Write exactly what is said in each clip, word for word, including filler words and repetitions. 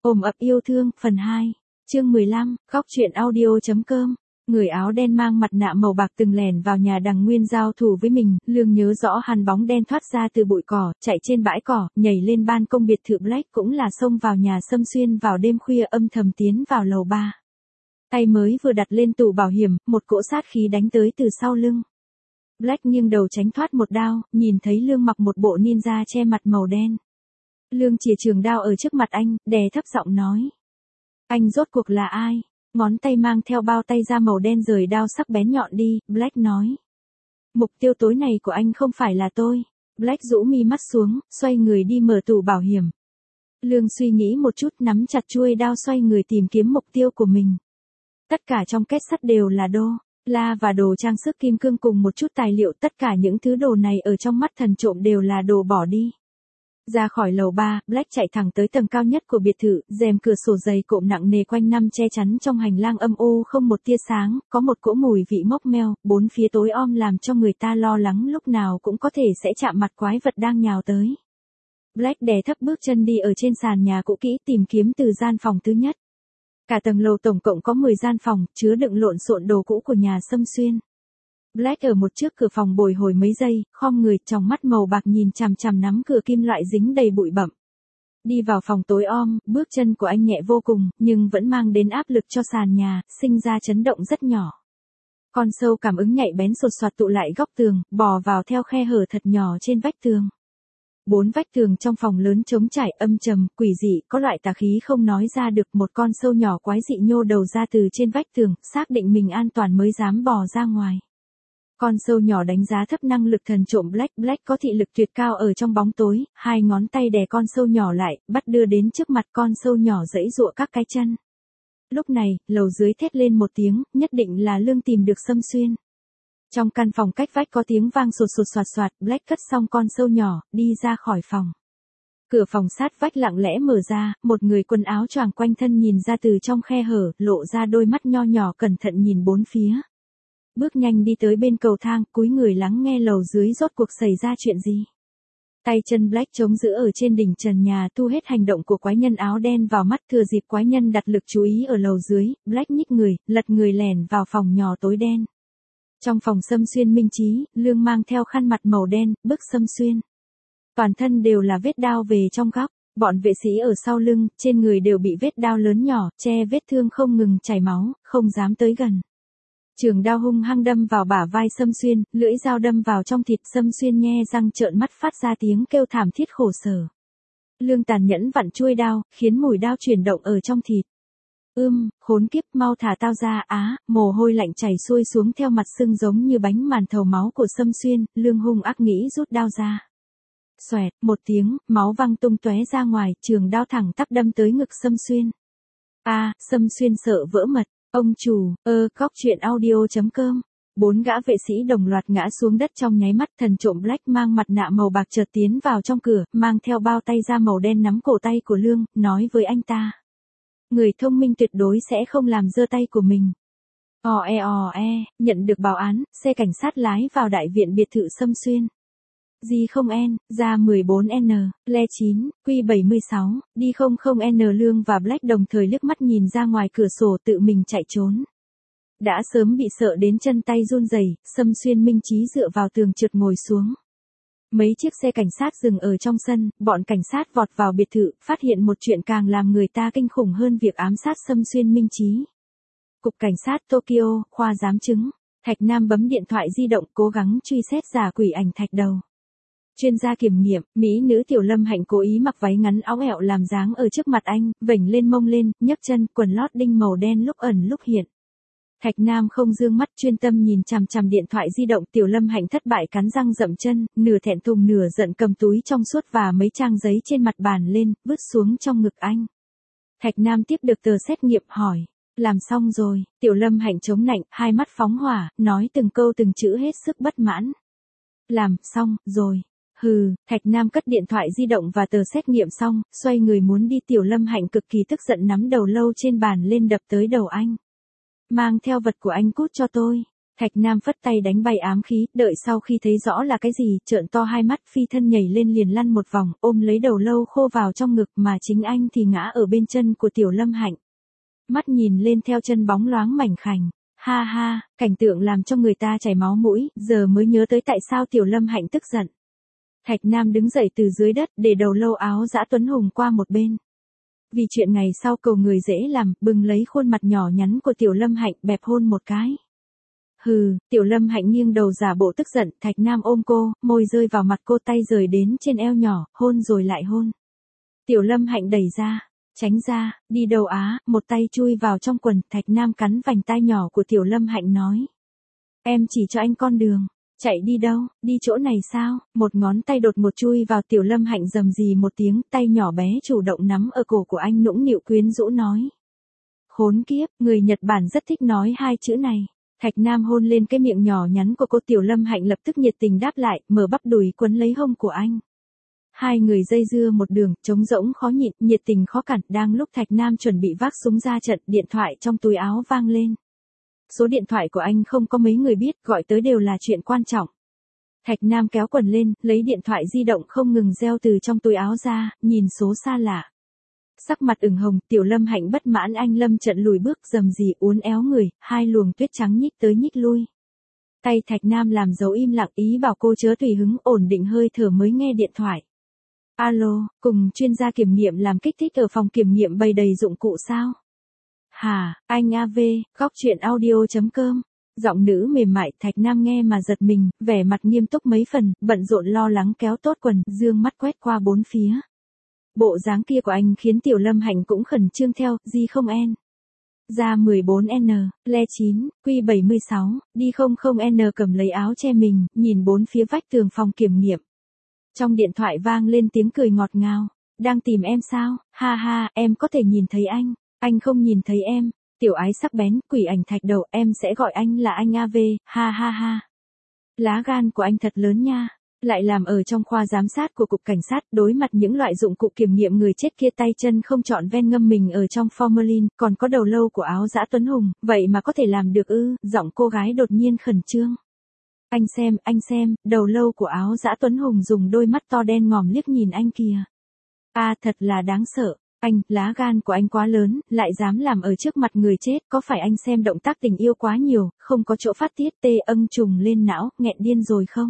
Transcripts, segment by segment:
Ôm ấp yêu thương, phần hai, chương mười lăm, góc truyện audio chấm com. Người áo đen mang mặt nạ màu bạc từng lẻn vào nhà Đằng Nguyên giao thủ với mình, Lương nhớ rõ hắn bóng đen thoát ra từ bụi cỏ, chạy trên bãi cỏ, nhảy lên ban công biệt thự Black, cũng là xông vào nhà Sâm Xuyên vào đêm khuya âm thầm tiến vào lầu ba. Tay mới vừa đặt lên tủ bảo hiểm, một cỗ sát khí đánh tới từ sau lưng. Black nghiêng đầu tránh thoát một đao, nhìn thấy Lương mặc một bộ ninja che mặt màu đen. Lương chìa trường đao ở trước mặt anh, đè thấp giọng nói. Anh rốt cuộc là ai? Ngón tay mang theo bao tay da màu đen rời đao sắc bén nhọn đi, Black nói. Mục tiêu tối này của anh không phải là tôi. Black rũ mi mắt xuống, xoay người đi mở tủ bảo hiểm. Lương suy nghĩ một chút, nắm chặt chuôi đao xoay người tìm kiếm mục tiêu của mình. Tất cả trong kết sắt đều là đô la và đồ trang sức kim cương cùng một chút tài liệu, tất cả những thứ đồ này ở trong mắt thần trộm đều là đồ bỏ đi. Ra khỏi lầu ba, Black chạy thẳng tới tầng cao nhất của biệt thự, rèm cửa sổ dày cộm nặng nề quanh năm che chắn trong hành lang âm u không một tia sáng, có một cỗ mùi vị mốc meo, bốn phía tối om làm cho người ta lo lắng lúc nào cũng có thể sẽ chạm mặt quái vật đang nhào tới. Black đè thấp bước chân đi ở trên sàn nhà cũ kỹ tìm kiếm từ gian phòng thứ nhất. Cả tầng lầu tổng cộng có mười gian phòng, chứa đựng lộn xộn đồ cũ của nhà Sâm Xuyên. Black ở một trước cửa phòng bồi hồi mấy giây, khom người, trong mắt màu bạc nhìn chằm chằm nắm cửa kim loại dính đầy bụi bặm. Đi vào phòng tối om, bước chân của anh nhẹ vô cùng, nhưng vẫn mang đến áp lực cho sàn nhà, sinh ra chấn động rất nhỏ. Con sâu cảm ứng nhạy bén sột soạt tụ lại góc tường, bò vào theo khe hở thật nhỏ trên vách tường. Bốn vách tường trong phòng lớn trống trải, âm trầm, quỷ dị, có loại tà khí không nói ra được. Một con sâu nhỏ quái dị nhô đầu ra từ trên vách tường, xác định mình an toàn mới dám bò ra ngoài. Con sâu nhỏ đánh giá thấp năng lực thần trộm Black. Black có thị lực tuyệt cao ở trong bóng tối, hai ngón tay đè con sâu nhỏ lại, bắt đưa đến trước mặt con sâu nhỏ giãy giụa các cái chân. Lúc này, lầu dưới thét lên một tiếng, nhất định là Lương tìm được Sâm Xuyên. Trong căn phòng cách vách có tiếng vang sột sột soạt soạt, Black cất xong con sâu nhỏ, đi ra khỏi phòng. Cửa phòng sát vách lặng lẽ mở ra, một người quần áo choàng quanh thân nhìn ra từ trong khe hở, lộ ra đôi mắt nho nhỏ cẩn thận nhìn bốn phía. Bước nhanh đi tới bên cầu thang, cúi người lắng nghe lầu dưới rốt cuộc xảy ra chuyện gì. Tay chân Black chống giữ ở trên đỉnh trần nhà, thu hết hành động của quái nhân áo đen vào mắt, thừa dịp quái nhân đặt lực chú ý ở lầu dưới, Black nhích người, lật người lẻn vào phòng nhỏ tối đen. Trong phòng Sâm Xuyên minh trí, Lương mang theo khăn mặt màu đen, bức Sâm Xuyên. Toàn thân đều là vết đao về trong góc, bọn vệ sĩ ở sau lưng, trên người đều bị vết đao lớn nhỏ, che vết thương không ngừng chảy máu, không dám tới gần. Trường đao hung hăng đâm vào bả vai Sâm Xuyên, lưỡi dao đâm vào trong thịt. Sâm Xuyên nhe răng trợn mắt phát ra tiếng kêu thảm thiết khổ sở. Lương tàn nhẫn vặn chuôi đao, khiến mũi đao chuyển động ở trong thịt. Ưm, khốn kiếp, mau thả tao ra. Á, mồ hôi lạnh chảy xuôi xuống theo mặt sưng giống như bánh màn thầu máu của Sâm Xuyên. Lương hung ác nghĩ rút đao ra. Xoẹt, một tiếng, máu văng tung tóe ra ngoài, trường đao thẳng tắp đâm tới ngực Sâm Xuyên. A, Sâm Xuyên sợ vỡ mật. Ông chủ, ơ, góc truyện audio chấm com. Bốn gã vệ sĩ đồng loạt ngã xuống đất trong nháy mắt. Thần trộm Black mang mặt nạ màu bạc chợt tiến vào trong cửa, mang theo bao tay da màu đen nắm cổ tay của Lương, nói với anh ta. Người thông minh tuyệt đối sẽ không làm giơ tay của mình. Ò e ò e, nhận được báo án, xe cảnh sát lái vào đại viện biệt thự Sâm Xuyên. G không N, ra mười bốn N, le chín, Q bảy mươi sáu, đi không không N. Lương và Black đồng thời liếc mắt nhìn ra ngoài cửa sổ tự mình chạy trốn. Đã sớm bị sợ đến chân tay run rẩy, Sâm Xuyên minh trí dựa vào tường trượt ngồi xuống. Mấy chiếc xe cảnh sát dừng ở trong sân, bọn cảnh sát vọt vào biệt thự, phát hiện một chuyện càng làm người ta kinh khủng hơn việc ám sát Sâm Xuyên minh trí. Cục cảnh sát Tokyo, khoa giám chứng. Thạch Nam bấm điện thoại di động cố gắng truy xét giả quỷ ảnh thạch đầu. Chuyên gia kiểm nghiệm, mỹ nữ Tiểu Lâm Hạnh cố ý mặc váy ngắn áo ẹo làm dáng ở trước mặt anh, vểnh lên mông lên, nhấc chân, quần lót đinh màu đen lúc ẩn lúc hiện. Thạch Nam không dương mắt chuyên tâm nhìn chằm chằm điện thoại di động. Tiểu Lâm Hạnh thất bại cắn răng dậm chân, nửa thẹn thùng nửa giận cầm túi trong suốt và mấy trang giấy trên mặt bàn lên, vứt xuống trong ngực anh. Thạch Nam tiếp được tờ xét nghiệm hỏi, làm xong rồi. Tiểu Lâm Hạnh chống nạnh, hai mắt phóng hỏa, nói từng câu từng chữ hết sức bất mãn. Làm xong rồi. Hừ, Thạch Nam cất điện thoại di động và tờ xét nghiệm xong, xoay người muốn đi. Tiểu Lâm Hạnh cực kỳ tức giận nắm đầu lâu trên bàn lên đập tới đầu anh. Mang theo vật của anh cút cho tôi. Thạch Nam phất tay đánh bay ám khí, đợi sau khi thấy rõ là cái gì, trợn to hai mắt, phi thân nhảy lên liền lăn một vòng, ôm lấy đầu lâu khô vào trong ngực, mà chính anh thì ngã ở bên chân của Tiểu Lâm Hạnh. Mắt nhìn lên theo chân bóng loáng mảnh khảnh. Ha ha, cảnh tượng làm cho người ta chảy máu mũi, giờ mới nhớ tới tại sao Tiểu Lâm Hạnh tức giận. Thạch Nam đứng dậy từ dưới đất, để đầu lâu áo dã Tuấn Hùng qua một bên. Vì chuyện ngày sau cầu người dễ làm, bừng lấy khuôn mặt nhỏ nhắn của Tiểu Lâm Hạnh, bẹp hôn một cái. Hừ, Tiểu Lâm Hạnh nghiêng đầu giả bộ tức giận, Thạch Nam ôm cô, môi rơi vào mặt cô, tay rời đến trên eo nhỏ, hôn rồi lại hôn. Tiểu Lâm Hạnh đẩy ra, tránh ra, đi đâu á, một tay chui vào trong quần, Thạch Nam cắn vành tai nhỏ của Tiểu Lâm Hạnh nói. Em chỉ cho anh con đường, chạy đi đâu, đi chỗ này sao, một ngón tay đột một chui vào Tiểu Lâm Hạnh rầm rì một tiếng, tay nhỏ bé chủ động nắm ở cổ của anh nũng nịu quyến rũ nói. Khốn kiếp, người Nhật Bản rất thích nói hai chữ này. Thạch Nam hôn lên cái miệng nhỏ nhắn của cô, Tiểu Lâm Hạnh lập tức nhiệt tình đáp lại, mở bắp đùi quấn lấy hông của anh. Hai người dây dưa một đường, trống rỗng khó nhịn, nhiệt tình khó cản, đang lúc Thạch Nam chuẩn bị vác súng ra trận, điện thoại trong túi áo vang lên. Số điện thoại của anh không có mấy người biết, gọi tới đều là chuyện quan trọng. Thạch Nam kéo quần lên, lấy điện thoại di động không ngừng reo từ trong túi áo ra, nhìn số xa lạ. Sắc mặt ửng hồng, Tiểu Lâm Hạnh bất mãn, anh lâm trận lùi bước, rầm rì uốn éo người, hai luồng tuyết trắng nhích tới nhích lui. Tay Thạch Nam làm dấu im lặng, ý bảo cô chớ tùy hứng, ổn định hơi thở mới nghe điện thoại. Alo, cùng chuyên gia kiểm nghiệm làm kích thích ở phòng kiểm nghiệm bày đầy dụng cụ sao? Hả, anh a vê, góc chuyện audio chấm com. Giọng nữ mềm mại, Thạch Nam nghe mà giật mình, vẻ mặt nghiêm túc mấy phần, bận rộn lo lắng kéo tốt quần, dương mắt quét qua bốn phía. Bộ dáng kia của anh khiến Tiểu Lâm Hạnh cũng khẩn trương theo, Di không en. Ra mười bốn N, Le chín, Q bảy mươi sáu, đi không không N cầm lấy áo che mình, nhìn bốn phía vách tường phòng kiểm nghiệm. Trong điện thoại vang lên tiếng cười ngọt ngào. Đang tìm em sao, ha ha, em có thể nhìn thấy anh, anh không nhìn thấy em. Tiểu ái sắc bén, quỷ ảnh thạch đầu, em sẽ gọi anh là anh a vê, ha ha ha. Lá gan của anh thật lớn nha. Lại làm ở trong khoa giám sát của cục cảnh sát, đối mặt những loại dụng cụ kiểm nghiệm người chết kia, tay chân không trọn ven ngâm mình ở trong formalin, còn có đầu lâu của áo dã Tuấn Hùng, vậy mà có thể làm được ư? Giọng cô gái đột nhiên khẩn trương. Anh xem, anh xem, đầu lâu của áo dã Tuấn Hùng dùng đôi mắt to đen ngòm liếc nhìn anh kìa. À, thật là đáng sợ. Anh, lá gan của anh quá lớn, lại dám làm ở trước mặt người chết, có phải anh xem động tác tình yêu quá nhiều, không có chỗ phát tiết, tê âng trùng lên não, nghẹn điên rồi không?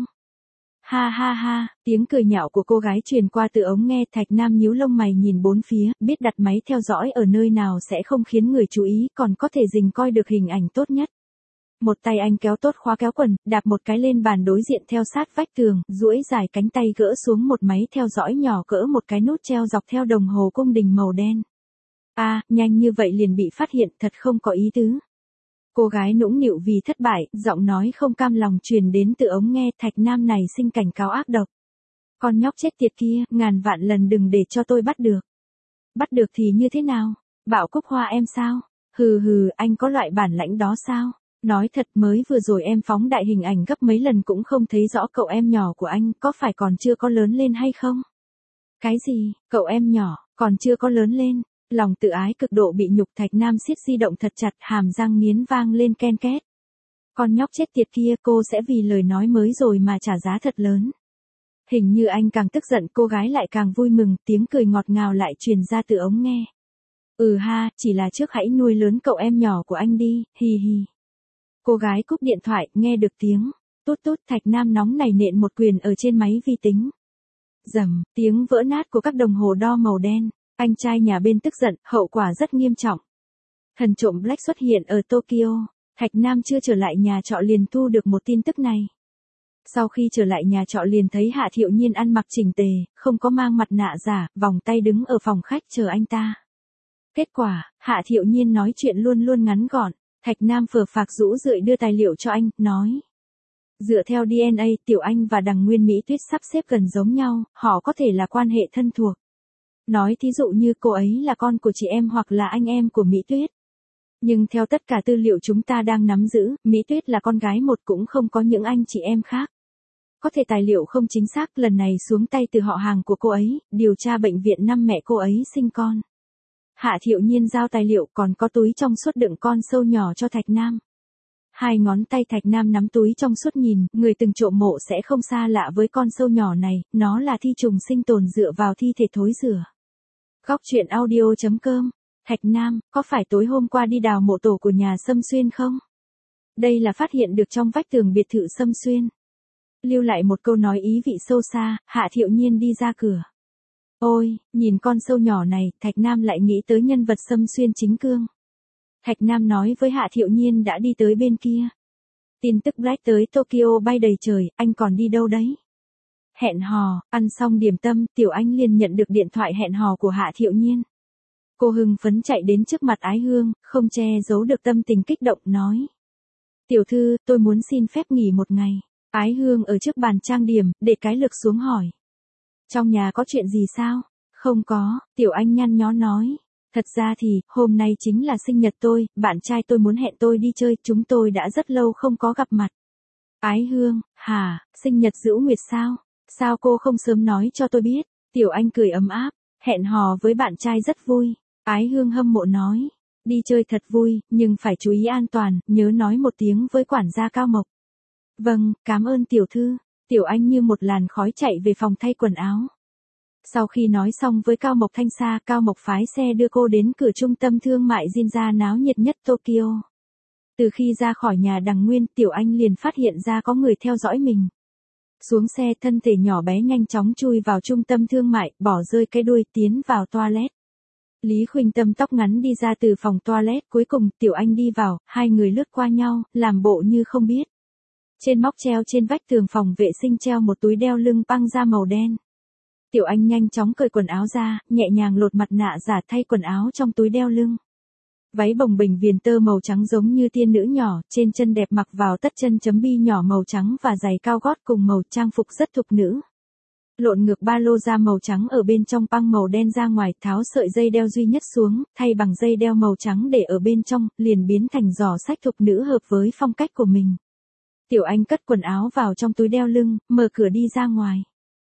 Ha ha ha, tiếng cười nhạo của cô gái truyền qua từ ống nghe, Thạch Nam nhíu lông mày nhìn bốn phía, biết đặt máy theo dõi ở nơi nào sẽ không khiến người chú ý, còn có thể dình coi được hình ảnh tốt nhất. Một tay anh kéo tốt khóa kéo quần, đạp một cái lên bàn đối diện theo sát vách tường, duỗi dài cánh tay gỡ xuống một máy theo dõi nhỏ cỡ một cái nút treo dọc theo đồng hồ cung đình màu đen. À, nhanh như vậy liền bị phát hiện, thật không có ý tứ. Cô gái nũng nịu vì thất bại, giọng nói không cam lòng truyền đến từ ống nghe, Thạch Nam này sinh cảnh cáo ác độc. Con nhóc chết tiệt kia, ngàn vạn lần đừng để cho tôi bắt được. Bắt được thì như thế nào? Bảo Cúc Hoa em sao? Hừ hừ, anh có loại bản lãnh đó sao? Nói thật, mới vừa rồi em phóng đại hình ảnh gấp mấy lần cũng không thấy rõ cậu em nhỏ của anh, có phải còn chưa có lớn lên hay không? Cái gì, cậu em nhỏ, còn chưa có lớn lên? Lòng tự ái cực độ bị nhục, Thạch Nam siết di động thật chặt, hàm răng nghiến vang lên ken két. Con nhóc chết tiệt kia, cô sẽ vì lời nói mới rồi mà trả giá thật lớn. Hình như anh càng tức giận, cô gái lại càng vui mừng, tiếng cười ngọt ngào lại truyền ra từ ống nghe. Ừ ha, chỉ là trước hãy nuôi lớn cậu em nhỏ của anh đi, hi hi. Cô gái cúp điện thoại, nghe được tiếng tút tút, Thạch Nam nóng nảy nện một quyền ở trên máy vi tính. Rầm, tiếng vỡ nát của các đồng hồ đo màu đen. Anh trai nhà bên tức giận, hậu quả rất nghiêm trọng. Thần trộm Black xuất hiện ở Tokyo. Thạch Nam chưa trở lại nhà trọ liền thu được một tin tức này. Sau khi trở lại nhà trọ liền thấy Hạ Thiệu Nhiên ăn mặc chỉnh tề, không có mang mặt nạ giả, vòng tay đứng ở phòng khách chờ anh ta. Kết quả, Hạ Thiệu Nhiên nói chuyện luôn luôn ngắn gọn. Thạch Nam phờ phạc rũ rượi đưa tài liệu cho anh, nói. Dựa theo đê en a, Tiểu Anh và Đằng Nguyên Mỹ Tuyết sắp xếp gần giống nhau, họ có thể là quan hệ thân thuộc. Nói thí dụ như cô ấy là con của chị em hoặc là anh em của Mỹ Tuyết. Nhưng theo tất cả tư liệu chúng ta đang nắm giữ, Mỹ Tuyết là con gái một, cũng không có những anh chị em khác. Có thể tài liệu không chính xác, lần này xuống tay từ họ hàng của cô ấy, điều tra bệnh viện năm mẹ cô ấy sinh con. Hạ Thiệu Nhiên giao tài liệu, còn có túi trong suốt đựng con sâu nhỏ cho Thạch Nam. Hai ngón tay Thạch Nam nắm túi trong suốt nhìn, người từng trộm mộ sẽ không xa lạ với con sâu nhỏ này, nó là thi trùng sinh tồn dựa vào thi thể thối rữa. Góc truyện audio chấm com. Thạch Nam, có phải tối hôm qua đi đào mộ tổ của nhà Sâm Xuyên không? Đây là phát hiện được trong vách tường biệt thự Sâm Xuyên. Lưu lại một câu nói ý vị sâu xa, Hạ Thiệu Nhiên đi ra cửa. Ôi, nhìn con sâu nhỏ này, Thạch Nam lại nghĩ tới nhân vật Sâm Xuyên chính cương. Thạch Nam nói với Hạ Thiệu Nhiên đã đi tới bên kia. Tin tức Black tới Tokyo bay đầy trời, anh còn đi đâu đấy? Hẹn hò, ăn xong điểm tâm, Tiểu Anh liền nhận được điện thoại hẹn hò của Hạ Thiệu Nhiên. Cô hưng phấn chạy đến trước mặt Ái Hương, không che giấu được tâm tình kích động, nói. Tiểu thư, tôi muốn xin phép nghỉ một ngày. Ái Hương ở trước bàn trang điểm, để cái lược xuống hỏi. Trong nhà có chuyện gì sao? Không có, Tiểu Anh nhăn nhó nói. Thật ra thì, hôm nay chính là sinh nhật tôi, bạn trai tôi muốn hẹn tôi đi chơi, chúng tôi đã rất lâu không có gặp mặt. Ái Hương, hả, sinh nhật Dữu Nguyệt sao? Sao cô không sớm nói cho tôi biết? Tiểu Anh cười ấm áp, hẹn hò với bạn trai rất vui. Ái Hương hâm mộ nói, đi chơi thật vui, nhưng phải chú ý an toàn, nhớ nói một tiếng với quản gia Cao Mộc. Vâng, cảm ơn tiểu thư. Tiểu Anh như một làn khói chạy về phòng thay quần áo. Sau khi nói xong với Cao Mộc Thanh Sa, Cao Mộc phái xe đưa cô đến cửa trung tâm thương mại Ginza náo nhiệt nhất Tokyo. Từ khi ra khỏi nhà Đằng Nguyên, Tiểu Anh liền phát hiện ra có người theo dõi mình. Xuống xe, thân thể nhỏ bé nhanh chóng chui vào trung tâm thương mại, bỏ rơi cái đuôi, tiến vào toilet. Lý Khuynh Tâm tóc ngắn đi ra từ phòng toilet, cuối cùng Tiểu Anh đi vào, hai người lướt qua nhau, làm bộ như không biết. Trên móc treo trên vách tường phòng vệ sinh treo một túi đeo lưng băng da màu đen. Tiểu Anh nhanh chóng cởi quần áo ra, nhẹ nhàng lột mặt nạ giả thay quần áo trong túi đeo lưng. Váy bồng bềnh viền tơ màu trắng giống như tiên nữ nhỏ, trên chân đẹp mặc vào tất chân chấm bi nhỏ màu trắng và giày cao gót cùng màu trang phục rất thục nữ. Lộn ngược ba lô da màu trắng ở bên trong băng màu đen ra ngoài, tháo sợi dây đeo duy nhất xuống, thay bằng dây đeo màu trắng để ở bên trong, liền biến thành giỏ sách thục nữ hợp với phong cách của mình. Tiểu Anh cất quần áo vào trong túi đeo lưng, mở cửa đi ra ngoài.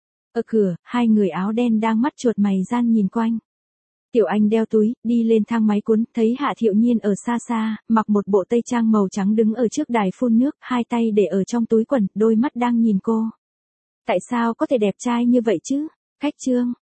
Ở cửa, hai người áo đen đang mắt chuột mày gian nhìn quanh. Tiểu Anh đeo túi, đi lên thang máy cuốn, thấy Hạ Thiệu Nhiên ở xa xa, mặc một bộ tây trang màu trắng đứng ở trước đài phun nước, hai tay để ở trong túi quần, đôi mắt đang nhìn cô. Tại sao có thể đẹp trai như vậy chứ? Khách trương,